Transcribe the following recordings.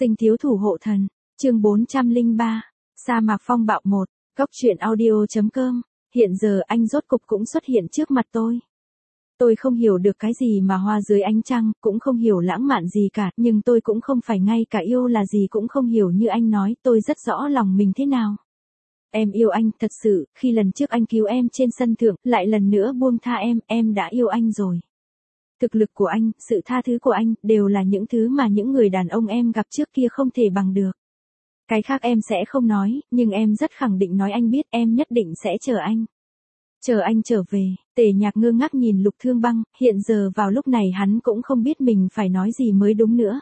Sinh thiếu thủ hộ thần, chương 403, sa mạc phong bạo 1, Cốc truyện audio.com, hiện giờ anh rốt cục cũng xuất hiện trước mặt tôi. Tôi không hiểu được cái gì mà hoa dưới ánh trăng, cũng không hiểu lãng mạn gì cả, nhưng tôi cũng không phải ngay cả yêu là gì cũng không hiểu như anh nói, tôi rất rõ lòng mình thế nào. Em yêu anh, thật sự, khi lần trước anh cứu em trên sân thượng, lại lần nữa buông tha em đã yêu anh rồi. Thực lực của anh, sự tha thứ của anh, đều là những thứ mà những người đàn ông em gặp trước kia không thể bằng được. Cái khác em sẽ không nói, nhưng em rất khẳng định nói anh biết em nhất định sẽ chờ anh. Chờ anh trở về, Tề Nhạc ngơ ngác nhìn Lục Thương Băng, hiện giờ vào lúc này hắn cũng không biết mình phải nói gì mới đúng nữa.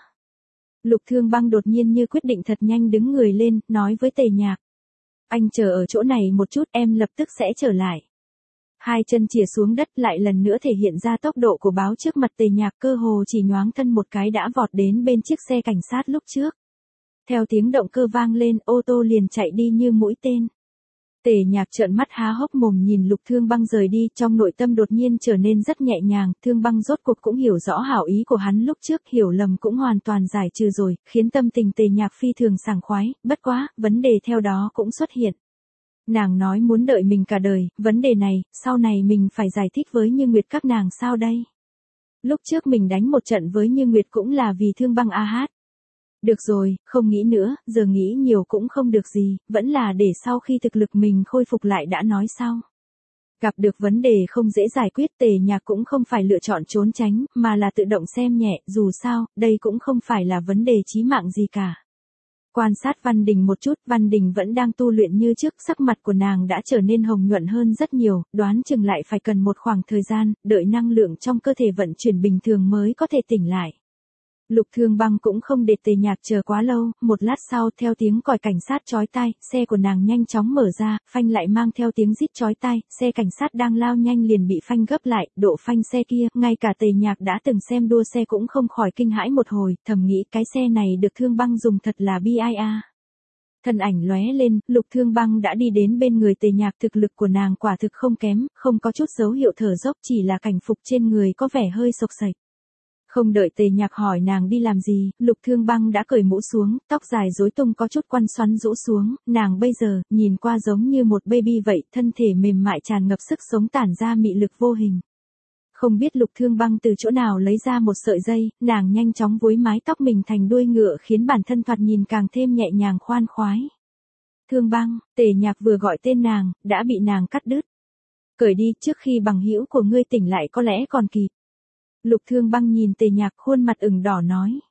Lục Thương Băng đột nhiên như quyết định thật nhanh đứng người lên, nói với Tề Nhạc. Anh chờ ở chỗ này một chút, em lập tức sẽ trở lại. Hai chân chìa xuống đất lại lần nữa thể hiện ra tốc độ của báo trước mặt Tề Nhạc, cơ hồ chỉ nhoáng thân một cái đã vọt đến bên chiếc xe cảnh sát lúc trước. Theo tiếng động cơ vang lên, ô tô liền chạy đi như mũi tên. Tề Nhạc trợn mắt há hốc mồm nhìn Lục Thương Băng rời đi, trong nội tâm đột nhiên trở nên rất nhẹ nhàng, Thương Băng rốt cuộc cũng hiểu rõ hảo ý của hắn lúc trước, hiểu lầm cũng hoàn toàn giải trừ rồi, khiến tâm tình Tề Nhạc phi thường sảng khoái, bất quá, vấn đề theo đó cũng xuất hiện. Nàng nói muốn đợi mình cả đời, vấn đề này, sau này mình phải giải thích với Như Nguyệt các nàng sao đây? Lúc trước mình đánh một trận với Như Nguyệt cũng là vì Thương Băng a hát. Được rồi, không nghĩ nữa, giờ nghĩ nhiều cũng không được gì, vẫn là để sau khi thực lực mình khôi phục lại đã nói sau. Gặp được vấn đề không dễ giải quyết, Tề Nhạc cũng không phải lựa chọn trốn tránh, mà là tự động xem nhẹ, dù sao, đây cũng không phải là vấn đề chí mạng gì cả. Quan sát Văn Đình một chút, Văn Đình vẫn đang tu luyện như trước, sắc mặt của nàng đã trở nên hồng nhuận hơn rất nhiều, đoán chừng lại phải cần một khoảng thời gian, đợi năng lượng trong cơ thể vận chuyển bình thường mới có thể tỉnh lại. Lục Thương Băng cũng không để Tề Nhạc chờ quá lâu, một lát sau theo tiếng còi cảnh sát chói tai, xe của nàng nhanh chóng mở ra, phanh lại mang theo tiếng rít chói tai, xe cảnh sát đang lao nhanh liền bị phanh gấp lại, độ phanh xe kia, ngay cả Tề Nhạc đã từng xem đua xe cũng không khỏi kinh hãi một hồi, thầm nghĩ cái xe này được Thương Băng dùng thật là bi ai a. Thân ảnh lóe lên, Lục Thương Băng đã đi đến bên người Tề Nhạc, thực lực của nàng quả thực không kém, không có chút dấu hiệu thở dốc, chỉ là cảnh phục trên người có vẻ hơi xộc xệch. Không đợi Tề Nhạc hỏi nàng đi làm gì, Lục Thương Băng đã cởi mũ xuống, tóc dài rối tung có chút quăn xoắn rũ xuống, nàng bây giờ, nhìn qua giống như một baby vậy, thân thể mềm mại tràn ngập sức sống tản ra mị lực vô hình. Không biết Lục Thương Băng từ chỗ nào lấy ra một sợi dây, nàng nhanh chóng búi mái tóc mình thành đuôi ngựa khiến bản thân thoạt nhìn càng thêm nhẹ nhàng khoan khoái. Thương Băng, Tề Nhạc vừa gọi tên nàng, đã bị nàng cắt đứt. Cởi đi, trước khi bằng hữu của ngươi tỉnh lại có lẽ còn kịp. Lục Thương Băng nhìn Tề Nhạc, khuôn mặt ửng đỏ nói.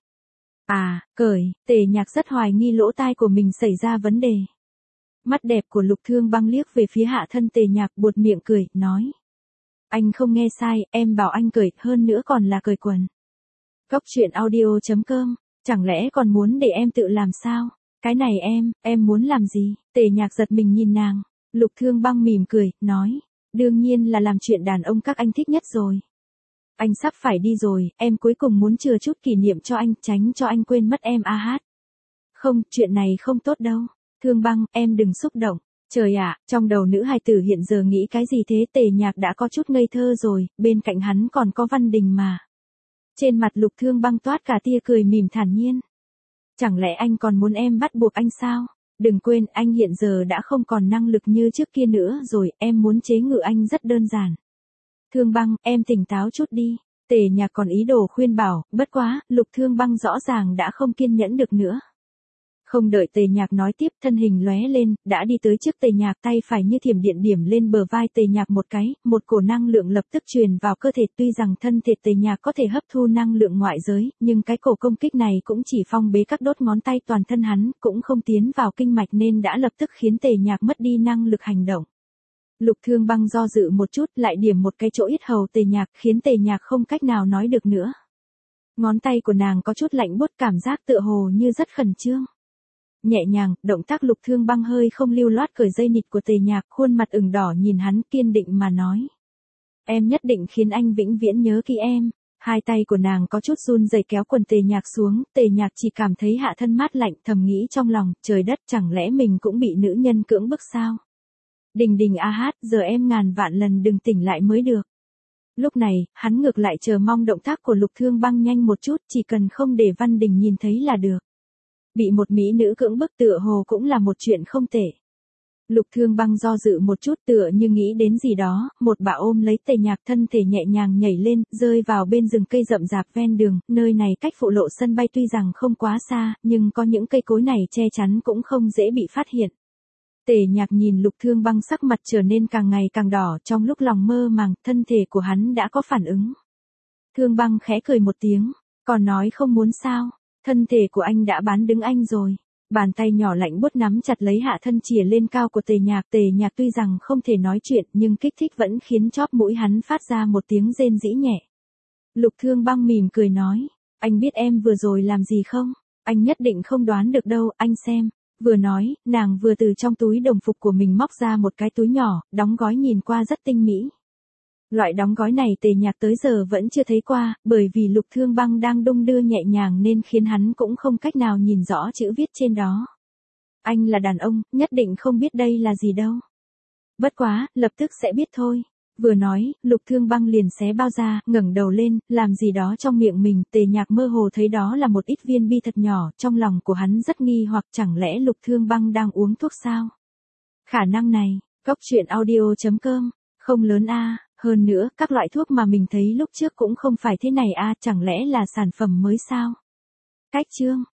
À, cởi, Tề Nhạc rất hoài nghi lỗ tai của mình xảy ra vấn đề. Mắt đẹp của Lục Thương Băng liếc về phía hạ thân Tề Nhạc, buột miệng cười, nói. Anh không nghe sai, em bảo anh cởi, hơn nữa còn là cởi quần. Cốc truyện audio.com, chẳng lẽ còn muốn để em tự làm sao? Cái này em muốn làm gì? Tề Nhạc giật mình nhìn nàng. Lục Thương Băng mỉm cười, nói. Đương nhiên là làm chuyện đàn ông các anh thích nhất rồi. Anh sắp phải đi rồi, em cuối cùng muốn chừa chút kỷ niệm cho anh, tránh cho anh quên mất em a hát. Không, chuyện này không tốt đâu. Thương Băng, em đừng xúc động. Trời ạ, trong đầu nữ hài tử hiện giờ nghĩ cái gì thế? Tề Nhạc đã có chút ngây thơ rồi, bên cạnh hắn còn có Văn Đình mà. Trên mặt Lục Thương Băng toát cả tia cười mỉm thản nhiên. Chẳng lẽ anh còn muốn em bắt buộc anh sao? Đừng quên, anh hiện giờ đã không còn năng lực như trước kia nữa rồi, em muốn chế ngự anh rất đơn giản. Thương Băng, em tỉnh táo chút đi. Tề Nhạc còn ý đồ khuyên bảo, bất quá, Lục Thương Băng rõ ràng đã không kiên nhẫn được nữa. Không đợi Tề Nhạc nói tiếp, thân hình lóe lên, đã đi tới trước Tề Nhạc, tay phải như thiểm điện điểm lên bờ vai Tề Nhạc một cái, một cổ năng lượng lập tức truyền vào cơ thể, tuy rằng thân thể Tề Nhạc có thể hấp thu năng lượng ngoại giới, nhưng cái cổ công kích này cũng chỉ phong bế các đốt ngón tay toàn thân hắn, cũng không tiến vào kinh mạch nên đã lập tức khiến Tề Nhạc mất đi năng lực hành động. Lục Thương Băng do dự một chút, lại điểm một cái chỗ yết hầu Tề Nhạc, khiến Tề Nhạc không cách nào nói được nữa. Ngón tay của nàng có chút lạnh buốt, cảm giác tựa hồ như rất khẩn trương. Nhẹ nhàng, động tác Lục Thương Băng hơi không lưu loát cởi dây nịt của Tề Nhạc, khuôn mặt ửng đỏ nhìn hắn, kiên định mà nói. Em nhất định khiến anh vĩnh viễn nhớ kỹ em. Hai tay của nàng có chút run rẩy kéo quần Tề Nhạc xuống, Tề Nhạc chỉ cảm thấy hạ thân mát lạnh, thầm nghĩ trong lòng, trời đất, chẳng lẽ mình cũng bị nữ nhân cưỡng bức sao? Đình Đình a hát, giờ em ngàn vạn lần đừng tỉnh lại mới được. Lúc này, hắn ngược lại chờ mong động tác của Lục Thương Băng nhanh một chút, chỉ cần không để Văn Đình nhìn thấy là được. Bị một mỹ nữ cưỡng bức tựa hồ cũng là một chuyện không tệ. Lục Thương Băng do dự một chút tựa như nghĩ đến gì đó, một bà ôm lấy Tề Nhạc thân thể nhẹ nhàng nhảy lên, rơi vào bên rừng cây rậm rạp ven đường, nơi này cách phụ lộ sân bay tuy rằng không quá xa, nhưng có những cây cối này che chắn cũng không dễ bị phát hiện. Tề Nhạc nhìn Lục Thương Băng sắc mặt trở nên càng ngày càng đỏ trong lúc lòng mơ màng, thân thể của hắn đã có phản ứng. Thương Băng khẽ cười một tiếng, còn nói không muốn sao, thân thể của anh đã bán đứng anh rồi. Bàn tay nhỏ lạnh buốt nắm chặt lấy hạ thân chìa lên cao của Tề Nhạc tuy rằng không thể nói chuyện nhưng kích thích vẫn khiến chóp mũi hắn phát ra một tiếng rên rĩ nhẹ. Lục Thương Băng mỉm cười nói, anh biết em vừa rồi làm gì không? Anh nhất định không đoán được đâu, anh xem. Vừa nói, nàng vừa từ trong túi đồng phục của mình móc ra một cái túi nhỏ, đóng gói nhìn qua rất tinh mỹ. Loại đóng gói này Tề Nhạc tới giờ vẫn chưa thấy qua, bởi vì Lục Thương Băng đang đung đưa nhẹ nhàng nên khiến hắn cũng không cách nào nhìn rõ chữ viết trên đó. Anh là đàn ông, nhất định không biết đây là gì đâu. Bất quá, lập tức sẽ biết thôi. Vừa nói, Lục Thương Băng liền xé bao ra, ngẩng đầu lên, làm gì đó trong miệng mình, Tề Nhạc mơ hồ thấy đó là một ít viên bi thật nhỏ, trong lòng của hắn rất nghi hoặc chẳng lẽ Lục Thương Băng đang uống thuốc sao? Khả năng này, Cốc Truyện Audio.com, không lớn a. Hơn nữa, các loại thuốc mà mình thấy lúc trước cũng không phải thế này a, chẳng lẽ là sản phẩm mới sao? Cách chương